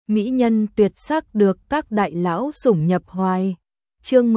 mỹ nhân tuyệt sắc được các đại lão sủng nhập hoài. Chương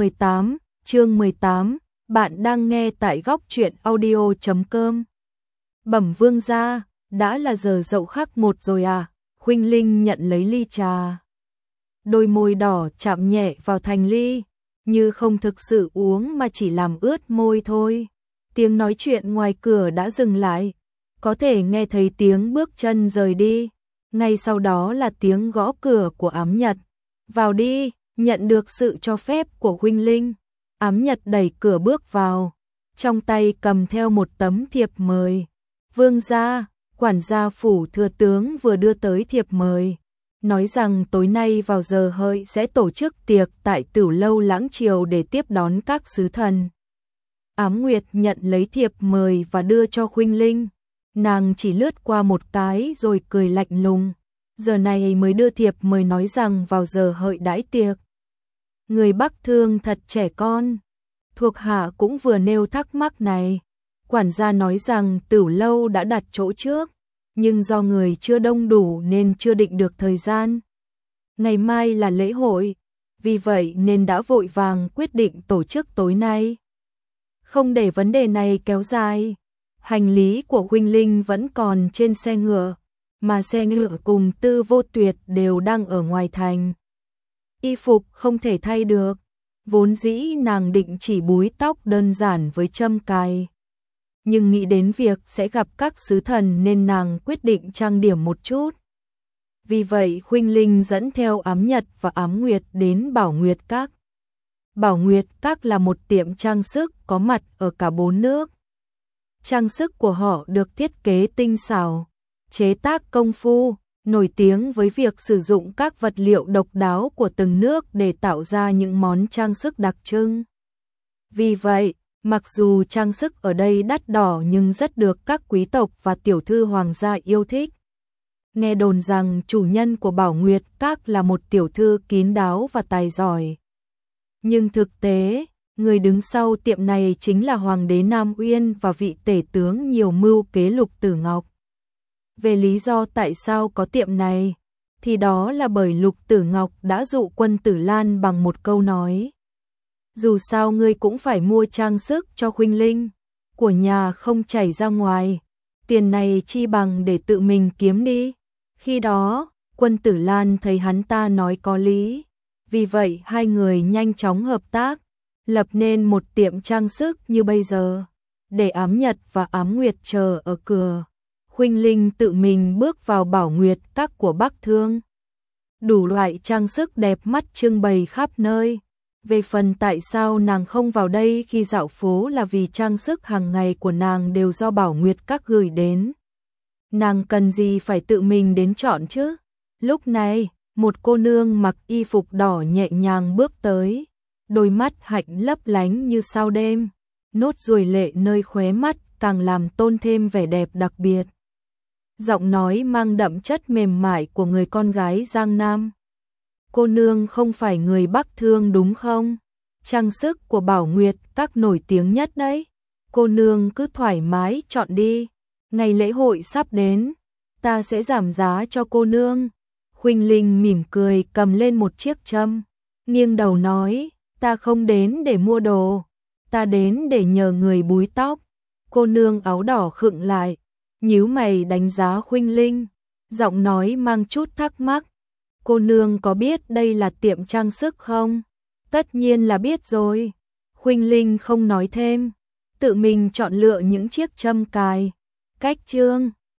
18, bạn đang nghe tại góc truyện audio.com. Bẩm vương gia, đã là giờ dậu khắc 1 rồi à? Khuynh Linh nhận lấy ly trà. Đôi môi đỏ chạm nhẹ vào thành ly, như không thực sự uống mà chỉ làm ướt môi thôi. Tiếng nói chuyện ngoài cửa đã dừng lại, có thể nghe thấy tiếng bước chân rời đi. Ngay sau đó là tiếng gõ cửa của Ám Nhật. Vào đi, nhận được sự cho phép của Khuynh Linh. Ám Nhật đẩy cửa bước vào, trong tay cầm theo một tấm thiệp mời. Vương gia, quản gia phủ thừa tướng vừa đưa tới thiệp mời, nói rằng tối nay vào giờ hợi sẽ tổ chức tiệc tại Tửu Lâu Lãng Triều để tiếp đón các sứ thần. Ám Nguyệt nhận lấy thiệp mời và đưa cho Khuynh Linh. Nàng chỉ lướt qua một cái rồi cười lạnh lùng. Giờ này mới đưa thiệp mời nói rằng vào giờ hợi đãi tiệc. Người Bắc Thương thật trẻ con. Thuộc hạ cũng vừa nêu thắc mắc này. Quản gia nói rằng Tửu Lâu đã đặt chỗ trước, nhưng do người chưa đông đủ nên chưa định được thời gian. Ngày mai là lễ hội, vì vậy nên đã vội vàng quyết định tổ chức tối nay. Không để vấn đề này kéo dài, hành lý của Khuynh Linh vẫn còn trên xe ngựa, mà xe ngựa cùng Tư Vô Tuyệt đều đang ở ngoài thành. Y phục không thể thay được, vốn dĩ nàng định chỉ búi tóc đơn giản với châm cài. Nhưng nghĩ đến việc sẽ gặp các sứ thần nên nàng quyết định trang điểm một chút. Vì vậy Khuynh Linh dẫn theo Ám Nhật và Ám Nguyệt đến Bảo Nguyệt Các. Bảo Nguyệt Các là một tiệm trang sức có mặt ở cả 4 nước. Trang sức của họ được thiết kế tinh xảo, chế tác công phu, nổi tiếng với việc sử dụng các vật liệu độc đáo của từng nước để tạo ra những món trang sức đặc trưng. Vì vậy, mặc dù trang sức ở đây đắt đỏ nhưng rất được các quý tộc và tiểu thư hoàng gia yêu thích. Nghe đồn rằng chủ nhân của Bảo Nguyệt Các là một tiểu thư kín đáo và tài giỏi. Nhưng thực tế, người đứng sau tiệm này chính là Hoàng đế Nam Uyên và vị tể tướng nhiều mưu kế Lục Tử Ngọc. Về lý do tại sao có tiệm này, thì đó là bởi Lục Tử Ngọc đã dụ Quân Tử Lan bằng một câu nói. Dù sao ngươi cũng phải mua trang sức cho Khuynh Linh, của nhà không chảy ra ngoài, tiền này chi bằng để tự mình kiếm đi. Khi đó, Quân Tử Lan thấy hắn ta nói có lý, vì vậy hai người nhanh chóng hợp tác, lập nên một tiệm trang sức như bây giờ, để Ám Nhật và Ám Nguyệt chờ ở cửa. Khuynh Linh tự mình bước vào Bảo Nguyệt Các của Bắc Thương. Đủ loại trang sức đẹp mắt trưng bày khắp nơi. Về phần tại sao nàng không vào đây khi dạo phố là vì trang sức hàng ngày của nàng đều do Bảo Nguyệt Các gửi đến. Nàng cần gì phải tự mình đến chọn chứ? Lúc này, một cô nương mặc y phục đỏ nhẹ nhàng bước tới, đôi mắt hạnh lấp lánh như sao đêm, nốt ruồi lệ nơi khóe mắt càng làm tôn thêm vẻ đẹp đặc biệt. Giọng nói mang đậm chất mềm mại của người con gái Giang Nam. Cô nương không phải người Bắc Thương đúng không? Trang sức của Bảo Nguyệt Các nổi tiếng nhất đấy. Cô nương cứ thoải mái chọn đi. Ngày lễ hội sắp đến, ta sẽ giảm giá cho cô nương. Khuynh Linh mỉm cười cầm lên một chiếc châm, nghiêng đầu nói, ta không đến để mua đồ, ta đến để nhờ người búi tóc. Cô nương áo đỏ khựng lại, nhíu mày đánh giá Khuynh Linh, giọng nói mang chút thắc mắc. Cô nương có biết đây là tiệm trang sức không? Tất nhiên là biết rồi. Khuynh Linh không nói thêm, tự mình chọn lựa những chiếc châm cài, cách trương,